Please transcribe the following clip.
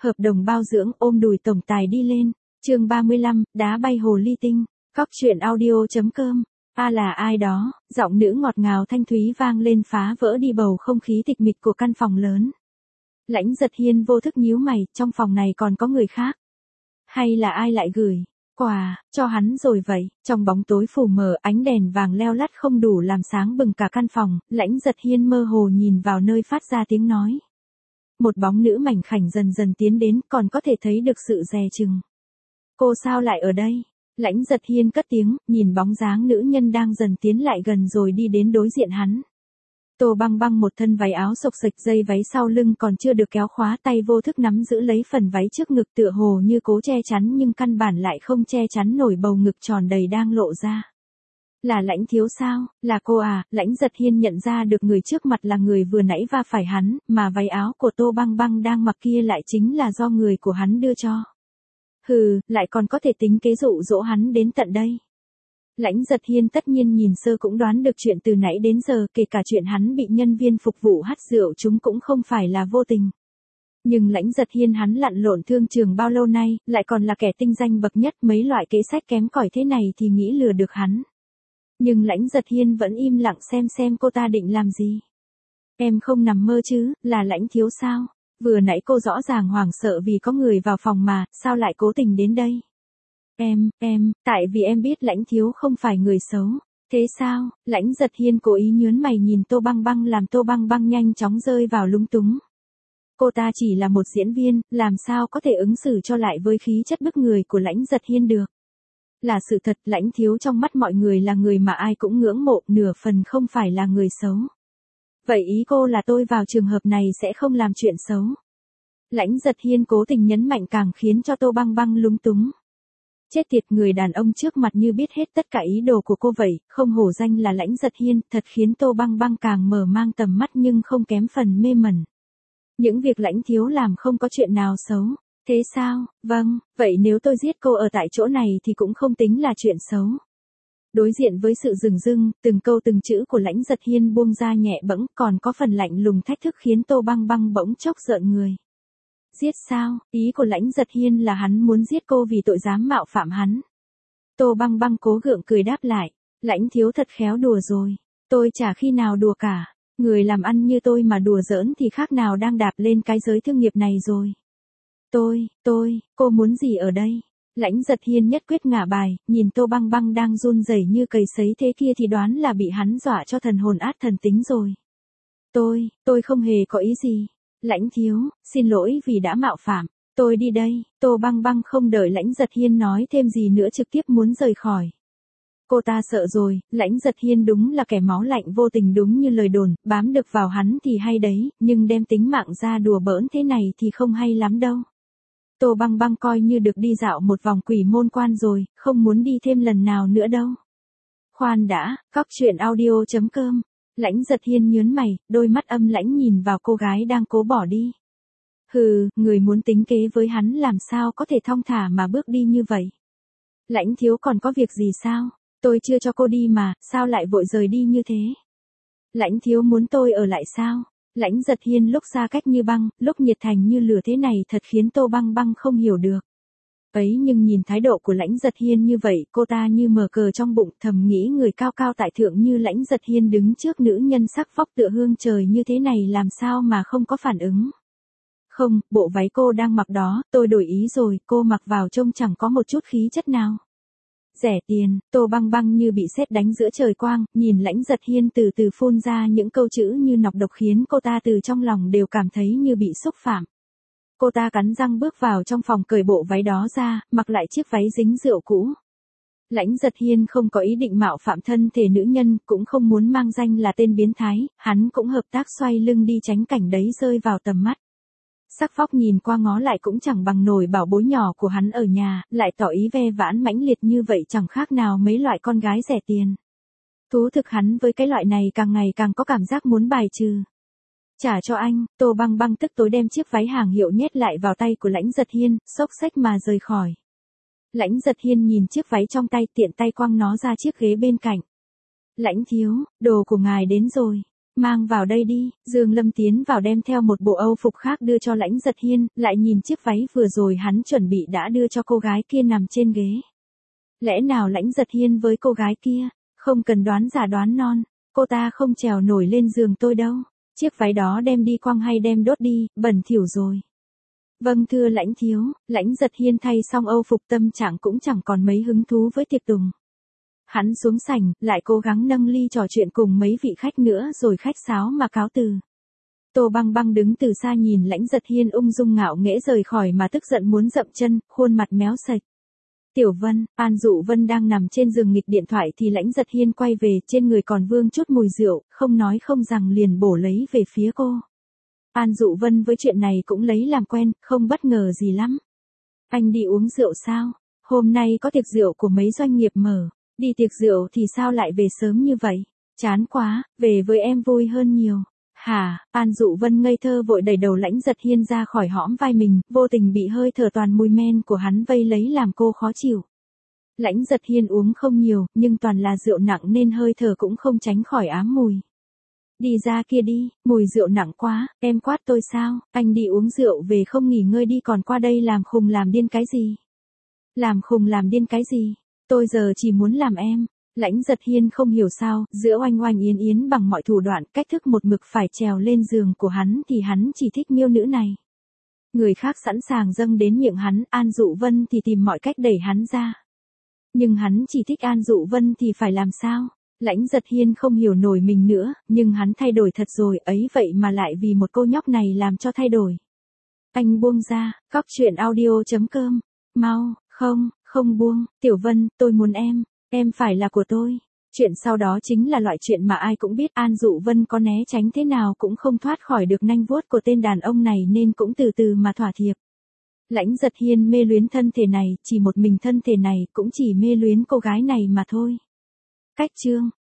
Hợp đồng bao dưỡng ôm đùi tổng tài đi lên. Chương 35, đá bay hồ ly tinh. Cóc truyện audio.com. Là ai đó, giọng nữ ngọt ngào thanh thúy vang lên phá vỡ đi bầu không khí tịch mịch của căn phòng lớn. Lãnh Giật Hiên vô thức nhíu mày, trong phòng này còn có người khác. Hay là ai lại gửi quà cho hắn rồi vậy? Trong bóng tối phù mờ, ánh đèn vàng leo lắt không đủ làm sáng bừng cả căn phòng, Lãnh Giật Hiên mơ hồ nhìn vào nơi phát ra tiếng nói. Một bóng nữ mảnh khảnh dần dần tiến đến, còn có thể thấy được sự dè chừng. Cô sao lại ở đây? Lãnh Giật Hiên cất tiếng, nhìn bóng dáng nữ nhân đang dần tiến lại gần rồi đi đến đối diện hắn. Tô Băng Băng một thân váy áo xộc xệch, dây váy sau lưng còn chưa được kéo khóa, tay vô thức nắm giữ lấy phần váy trước ngực tựa hồ như cố che chắn nhưng căn bản lại không che chắn nổi bầu ngực tròn đầy đang lộ ra. Là Lãnh thiếu sao? Là cô à? Lãnh Giật Hiên nhận ra được người trước mặt là người vừa nãy va phải hắn, mà váy áo của Tô Băng Băng đang mặc kia lại chính là do người của hắn đưa cho. Hừ, lại còn có thể tính kế dụ dỗ hắn đến tận đây. Lãnh Giật Hiên tất nhiên nhìn sơ cũng đoán được chuyện từ nãy đến giờ, kể cả chuyện hắn bị nhân viên phục vụ hắt rượu chúng cũng không phải là vô tình. Nhưng Lãnh Giật Hiên hắn lặn lộn thương trường bao lâu nay, lại còn là kẻ tinh danh bậc nhất, mấy loại kế sách kém cỏi thế này thì nghĩ lừa được hắn. Nhưng Lãnh Giật Hiên vẫn im lặng xem cô ta định làm gì. Em không nằm mơ chứ, là Lãnh thiếu sao? Vừa nãy cô rõ ràng hoảng sợ vì có người vào phòng mà, sao lại cố tình đến đây? Tại vì em biết Lãnh thiếu không phải người xấu. Thế sao? Lãnh Giật Hiên cố ý nhướng mày nhìn Tô Băng Băng làm Tô Băng Băng nhanh chóng rơi vào lúng túng. Cô ta chỉ là một diễn viên, làm sao có thể ứng xử cho lại với khí chất bức người của Lãnh Giật Hiên được. Là sự thật, Lãnh thiếu trong mắt mọi người là người mà ai cũng ngưỡng mộ, nửa phần không phải là người xấu. Vậy ý cô là tôi vào trường hợp này sẽ không làm chuyện xấu. Lãnh Giật Hiên cố tình nhấn mạnh càng khiến cho Tô Băng Băng lúng túng. Chết tiệt, người đàn ông trước mặt như biết hết tất cả ý đồ của cô vậy, không hổ danh là Lãnh Giật Hiên, thật khiến Tô Băng Băng càng mở mang tầm mắt nhưng không kém phần mê mẩn. Những việc Lãnh thiếu làm không có chuyện nào xấu. Thế sao? Vâng, vậy nếu tôi giết cô ở tại chỗ này thì cũng không tính là chuyện xấu. Đối diện với sự dửng dưng, từng câu từng chữ của Lãnh Giật Hiên buông ra nhẹ bẫng, còn có phần lạnh lùng thách thức khiến Tô Băng Băng bỗng chốc rợn người. Giết sao? Ý của Lãnh Giật Hiên là hắn muốn giết cô vì tội dám mạo phạm hắn. Tô Băng Băng cố gượng cười đáp lại. Lãnh thiếu thật khéo đùa rồi. Tôi chả khi nào đùa cả. Người làm ăn như tôi mà đùa giỡn thì khác nào đang đạp lên cái giới thương nghiệp này rồi. Cô muốn gì ở đây? Lãnh Giật Hiên nhất quyết ngả bài, nhìn Tô Băng Băng đang run rẩy như cầy sấy thế kia thì đoán là bị hắn dọa cho thần hồn át thần tính rồi. Tôi không hề có ý gì. Lãnh thiếu, xin lỗi vì đã mạo phạm. Tôi đi đây. Tô Băng Băng không đợi Lãnh Giật Hiên nói thêm gì nữa trực tiếp muốn rời khỏi. Cô ta sợ rồi, Lãnh Giật Hiên đúng là kẻ máu lạnh vô tình đúng như lời đồn, bám được vào hắn thì hay đấy, nhưng đem tính mạng ra đùa bỡn thế này thì không hay lắm đâu. Tô Băng Băng coi như được đi dạo một vòng quỷ môn quan rồi, không muốn đi thêm lần nào nữa đâu. Khoan đã, cóc truyện audio.com. Lãnh Giật Hiên nhướng mày, đôi mắt âm lãnh nhìn vào cô gái đang cố bỏ đi. Hừ, người muốn tính kế với hắn làm sao có thể thong thả mà bước đi như vậy. Lãnh thiếu còn có việc gì sao? Tôi chưa cho cô đi mà, sao lại vội rời đi như thế? Lãnh thiếu muốn tôi ở lại sao? Lãnh Giật Hiên lúc xa cách như băng, lúc nhiệt thành như lửa thế này thật khiến Tô Băng Băng không hiểu được. Ấy nhưng nhìn thái độ của Lãnh Giật Hiên như vậy, cô ta như mở cờ trong bụng, thầm nghĩ người cao cao tại thượng như Lãnh Giật Hiên đứng trước nữ nhân sắc phóc tựa hương trời như thế này làm sao mà không có phản ứng. Không, bộ váy cô đang mặc đó, tôi đổi ý rồi, cô mặc vào trông chẳng có một chút khí chất nào. Rẻ tiền. Tô Băng Băng như bị sét đánh giữa trời quang, nhìn Lãnh Giật Hiên từ từ phun ra những câu chữ như nọc độc khiến cô ta từ trong lòng đều cảm thấy như bị xúc phạm. Cô ta cắn răng bước vào trong phòng cởi bộ váy đó ra, mặc lại chiếc váy dính rượu cũ. Lãnh Giật Hiên không có ý định mạo phạm thân thể nữ nhân, cũng không muốn mang danh là tên biến thái, hắn cũng hợp tác xoay lưng đi tránh cảnh đấy rơi vào tầm mắt. Sắc phóc nhìn qua ngó lại cũng chẳng bằng nổi bảo bối nhỏ của hắn ở nhà, lại tỏ ý ve vãn mãnh liệt như vậy chẳng khác nào mấy loại con gái rẻ tiền. Thú thực hắn với cái loại này càng ngày càng có cảm giác muốn bài trừ. Trả cho anh. Tô Băng Băng tức tối đem chiếc váy hàng hiệu nhét lại vào tay của Lãnh Giật Hiên, xốc xách mà rời khỏi. Lãnh Giật Hiên nhìn chiếc váy trong tay, tiện tay quăng nó ra chiếc ghế bên cạnh. Lãnh thiếu, đồ của ngài đến rồi. mang vào đây đi, Dương Lâm tiến vào đem theo một bộ âu phục khác đưa cho Lãnh Giật Hiên, lại nhìn chiếc váy vừa rồi hắn chuẩn bị đã đưa cho cô gái kia nằm trên ghế. Lẽ nào Lãnh Giật Hiên với cô gái kia, không cần đoán giả đoán non, cô ta không trèo nổi lên giường tôi đâu, chiếc váy đó đem đi quăng hay đem đốt đi, bẩn thỉu rồi. Vâng thưa Lãnh thiếu, Lãnh Giật Hiên thay xong âu phục tâm trạng cũng chẳng còn mấy hứng thú với tiệc tùng. Hắn xuống sảnh, lại cố gắng nâng ly trò chuyện cùng mấy vị khách nữa rồi khách sáo mà cáo từ. Tô Băng Băng đứng từ xa nhìn Lãnh Giật Hiên ung dung ngạo nghễ rời khỏi mà tức giận muốn dậm chân, khuôn mặt méo sạch. Tiểu Vân, An Dụ Vân đang nằm trên giường nghịch điện thoại thì Lãnh Giật Hiên quay về, trên người còn vương chút mùi rượu, không nói không rằng liền bổ lấy về phía cô. An Dụ Vân với chuyện này cũng lấy làm quen, không bất ngờ gì lắm. Anh đi uống rượu sao? Hôm nay có tiệc rượu của mấy doanh nghiệp mở. Đi tiệc rượu thì sao lại về sớm như vậy? Chán quá, về với em vui hơn nhiều. Hả? An Dụ Vân ngây thơ vội đẩy đầu Lãnh Giật Hiên ra khỏi hõm vai mình, vô tình bị hơi thở toàn mùi men của hắn vây lấy làm cô khó chịu. Lãnh Giật Hiên uống không nhiều, nhưng toàn là rượu nặng nên hơi thở cũng không tránh khỏi ám mùi. Đi ra kia đi, mùi rượu nặng quá, em quát tôi sao? Anh đi uống rượu về không nghỉ ngơi đi còn qua đây làm khùng làm điên cái gì? Làm khùng làm điên cái gì? Tôi giờ chỉ muốn làm em. Lãnh Giật Hiên không hiểu sao, giữa Oanh Oanh Yến Yến bằng mọi thủ đoạn, cách thức một mực phải trèo lên giường của hắn thì hắn chỉ thích miêu nữ này. Người khác sẵn sàng dâng đến miệng hắn, An Dụ Vân thì tìm mọi cách đẩy hắn ra. Nhưng hắn chỉ thích An Dụ Vân thì phải làm sao? Lãnh Giật Hiên không hiểu nổi mình nữa, nhưng hắn thay đổi thật rồi, ấy vậy mà lại vì một cô nhóc này làm cho thay đổi. Anh buông ra, cóc truyện audio.com. Mau, không buông, Tiểu Vân, tôi muốn em phải là của tôi. Chuyện sau đó chính là loại chuyện mà ai cũng biết, An Dụ Vân có né tránh thế nào cũng không thoát khỏi được nanh vuốt của tên đàn ông này nên cũng từ từ mà thỏa hiệp. Lãnh Giật Hiên mê luyến thân thể này, chỉ một mình thân thể này, cũng chỉ mê luyến cô gái này mà thôi. Cách chương